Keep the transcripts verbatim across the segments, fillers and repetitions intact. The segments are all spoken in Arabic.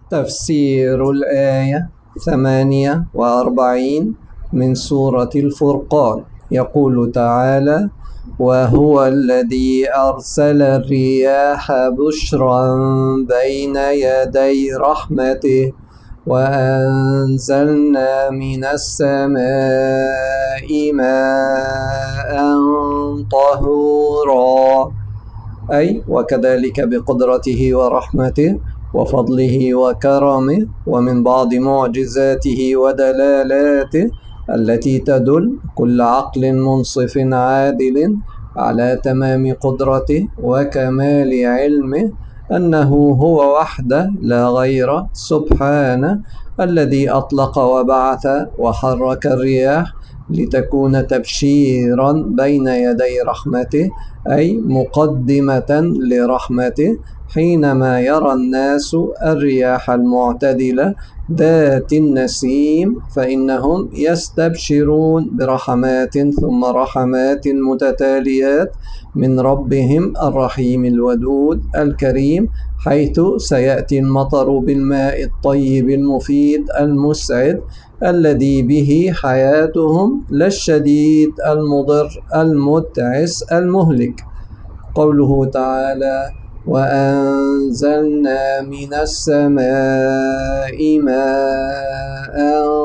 تفسير الآية ثمانية وأربعين من سورة الفرقان. يقول تعالى: وهو الذي أرسل الرياح بشرا بين يدي رحمته وأنزلنا من السماء ماء طهورا، أي وكذلك بقدرته ورحمته وفضله وكرمه، ومن بعض معجزاته ودلالاته التي تدل كل عقل منصف عادل على تمام قدرته وكمال علمه أنه هو وحده لا غير، سبحانه، الذي أطلق وبعث وحرك الرياح لتكون تبشيرا بين يدي رحمته، أي مقدمة لرحمته، حينما يرى الناس الرياح المعتدلة ذات النسيم فإنهم يستبشرون برحمات ثم رحمات متتاليات من ربهم الرحيم الودود الكريم، حيث سيأتي المطر بالماء الطيب المفيد المسعد الذي به حياتهم لا الشديد المضر المتعس المهلك. قوله تعالى: وأنزلنا من السماء ماء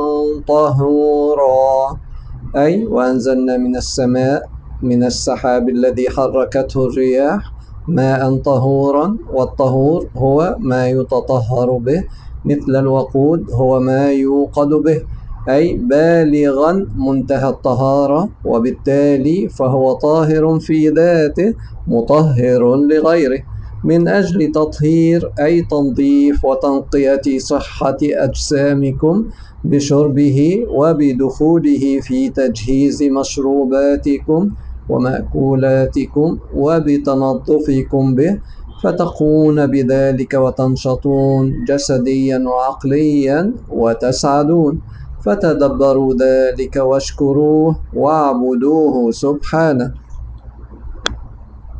طهورا، أي وأنزلنا من السماء من السحاب الذي حركته الرياح ماء طهورا، والطهور هو ما يتطهر به، مثل الوقود هو ما يوقد به، أي بالغا منتهى الطهارة، وبالتالي فهو طاهر في ذاته مطهر لغيره، من أجل تطهير أي تنظيف وتنقية صحة أجسامكم بشربه وبدخوله في تجهيز مشروباتكم ومأكولاتكم وبتنظفكم به، فتقون بذلك وتنشطون جسديا وعقليا وتسعدون. فتدبروا ذلك واشكروه واعبدوه سبحانه.